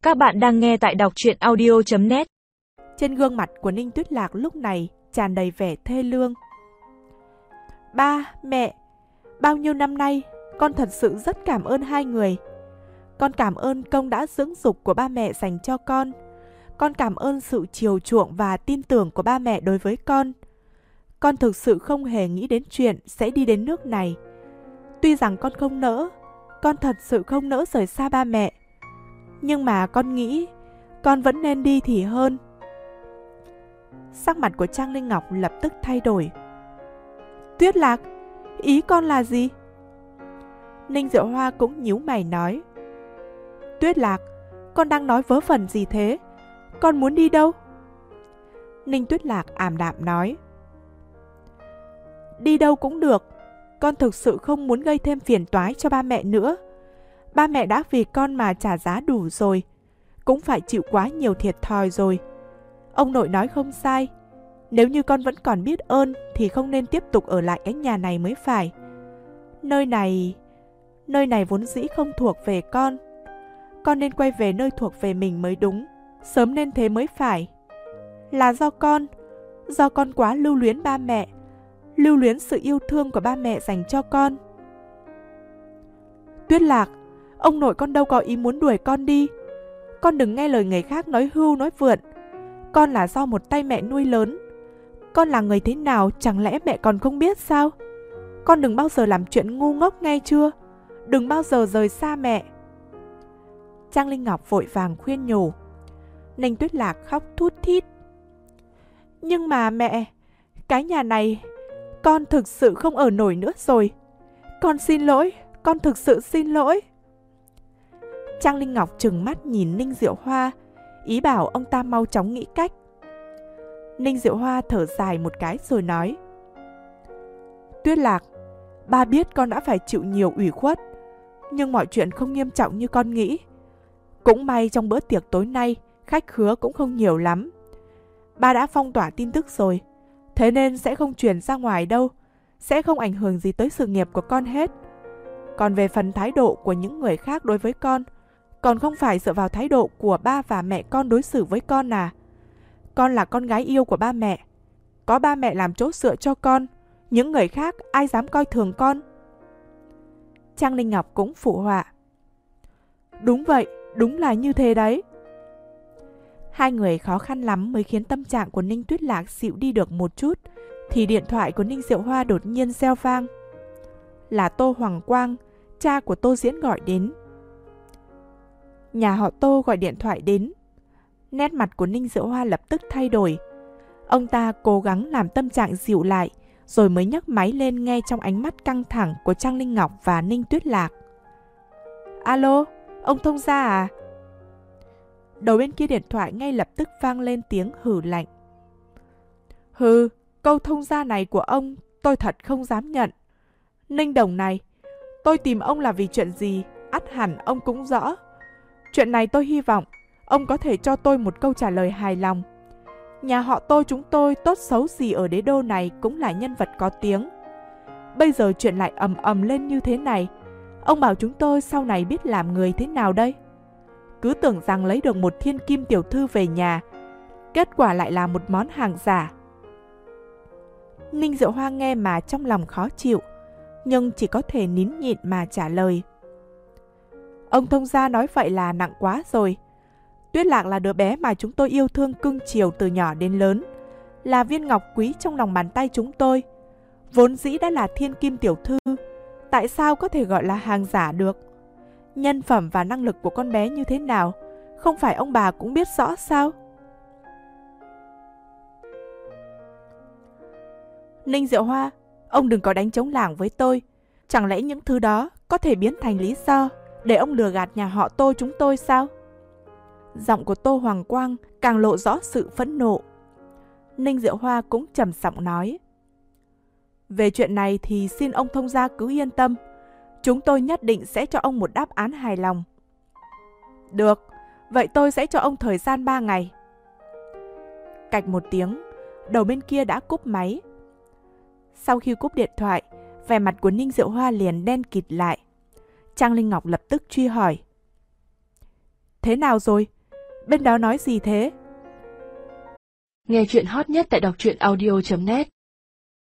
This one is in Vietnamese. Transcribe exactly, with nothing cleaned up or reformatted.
Các bạn đang nghe tại đọc truyện audio chấm net. Trên gương mặt của Ninh Tuyết Lạc lúc này tràn đầy vẻ thê lương. Ba, mẹ, bao nhiêu năm nay con thật sự rất cảm ơn hai người. Con cảm ơn công đã dưỡng dục của ba mẹ dành cho con. Con cảm ơn sự chiều chuộng và tin tưởng của ba mẹ đối với con. Con thực sự không hề nghĩ đến chuyện sẽ đi đến nước này. Tuy rằng con không nỡ, con thật sự không nỡ rời xa ba mẹ. Nhưng mà con nghĩ con vẫn nên đi thì hơn. Sắc mặt của Trang Linh Ngọc lập tức thay đổi. Tuyết Lạc, ý con là gì? Ninh Diệu Hoa cũng nhíu mày nói. Tuyết Lạc, con đang nói vớ vẩn gì thế? Con muốn đi đâu? Ninh Tuyết Lạc ảm đạm nói. Đi đâu cũng được. Con thực sự không muốn gây thêm phiền toái cho ba mẹ nữa. Ba mẹ đã vì con mà trả giá đủ rồi, cũng phải chịu quá nhiều thiệt thòi rồi. Ông nội nói không sai. Nếu như con vẫn còn biết ơn thì không nên tiếp tục ở lại cái nhà này mới phải. Nơi này... Nơi này vốn dĩ không thuộc về con. Con nên quay về nơi thuộc về mình mới đúng. Sớm nên thế mới phải. Là do con. Do con quá lưu luyến ba mẹ. Lưu luyến sự yêu thương của ba mẹ dành cho con. Tuyết Lạc, ông nội con đâu có ý muốn đuổi con đi. Con đừng nghe lời người khác nói hưu nói vượn. Con là do một tay mẹ nuôi lớn. Con là người thế nào chẳng lẽ mẹ còn không biết sao? Con đừng bao giờ làm chuyện ngu ngốc nghe chưa? Đừng bao giờ rời xa mẹ. Trang Linh Ngọc vội vàng khuyên nhủ. Ninh Tuyết Lạc khóc thút thít. Nhưng mà mẹ, cái nhà này con thực sự không ở nổi nữa rồi. Con xin lỗi, con thực sự xin lỗi. Trang Linh Ngọc trừng mắt nhìn Ninh Diệu Hoa, ý bảo ông ta mau chóng nghĩ cách. Ninh Diệu Hoa thở dài một cái rồi nói. Tuyết Lạc, ba biết con đã phải chịu nhiều ủy khuất, nhưng mọi chuyện không nghiêm trọng như con nghĩ. Cũng may trong bữa tiệc tối nay, khách khứa cũng không nhiều lắm. Ba đã phong tỏa tin tức rồi, thế nên sẽ không truyền ra ngoài đâu, sẽ không ảnh hưởng gì tới sự nghiệp của con hết. Còn về phần thái độ của những người khác đối với con, còn không phải dựa vào thái độ của ba và mẹ con đối xử với con à. Con là con gái yêu của ba mẹ. Có ba mẹ làm chỗ dựa cho con, những người khác ai dám coi thường con. Trang Linh Ngọc cũng phụ họa. Đúng vậy, đúng là như thế đấy. Hai người khó khăn lắm mới khiến tâm trạng của Ninh Tuyết Lạc dịu đi được một chút, thì điện thoại của Ninh Diệu Hoa đột nhiên reo vang. Là Tô Hoàng Quang, cha của Tô Diễn gọi đến. Nhà họ Tô gọi điện thoại đến. Nét mặt của Ninh Diệu Hoa lập tức thay đổi. Ông ta cố gắng làm tâm trạng dịu lại, rồi mới nhấc máy lên nghe trong ánh mắt căng thẳng của Trang Linh Ngọc và Ninh Tuyết Lạc. Alo, ông Thông gia à? Đầu bên kia điện thoại ngay lập tức vang lên tiếng hừ lạnh. Hừ, câu thông gia này của ông tôi thật không dám nhận. Ninh Đồng này, tôi tìm ông là vì chuyện gì, ắt hẳn ông cũng rõ. Chuyện này tôi hy vọng ông có thể cho tôi một câu trả lời hài lòng. Nhà họ Tô chúng tôi tốt xấu gì ở đế đô này cũng là nhân vật có tiếng. Bây giờ chuyện lại ầm ầm lên như thế này, ông bảo chúng tôi sau này biết làm người thế nào đây? Cứ tưởng rằng lấy được một thiên kim tiểu thư về nhà, kết quả lại là một món hàng giả. Ninh Diệu Hoa nghe mà trong lòng khó chịu, nhưng chỉ có thể nín nhịn mà trả lời. Ông Thông gia nói vậy là nặng quá rồi. Tuyết Lạc là đứa bé mà chúng tôi yêu thương cưng chiều từ nhỏ đến lớn, là viên ngọc quý trong lòng bàn tay chúng tôi. Vốn dĩ đã là thiên kim tiểu thư, tại sao có thể gọi là hàng giả được? Nhân phẩm và năng lực của con bé như thế nào, không phải ông bà cũng biết rõ sao? Ninh Diệu Hoa, ông đừng có đánh trống lảng với tôi. Chẳng lẽ những thứ đó có thể biến thành lý do để ông lừa gạt nhà họ Tô chúng tôi sao? Giọng của Tô Hoàng Quang càng lộ rõ sự phẫn nộ. Ninh Diệu Hoa cũng trầm giọng nói. Về chuyện này thì xin ông Thông gia cứ yên tâm. Chúng tôi nhất định sẽ cho ông một đáp án hài lòng. Được, vậy tôi sẽ cho ông thời gian ba ngày. Cạch một tiếng, đầu bên kia đã cúp máy. Sau khi cúp điện thoại, vẻ mặt của Ninh Diệu Hoa liền đen kịt lại. Trang Linh Ngọc lập tức truy hỏi. Thế nào rồi? Bên đó nói gì thế? Nghe chuyện hot nhất tại đọc truyện audio chấm net.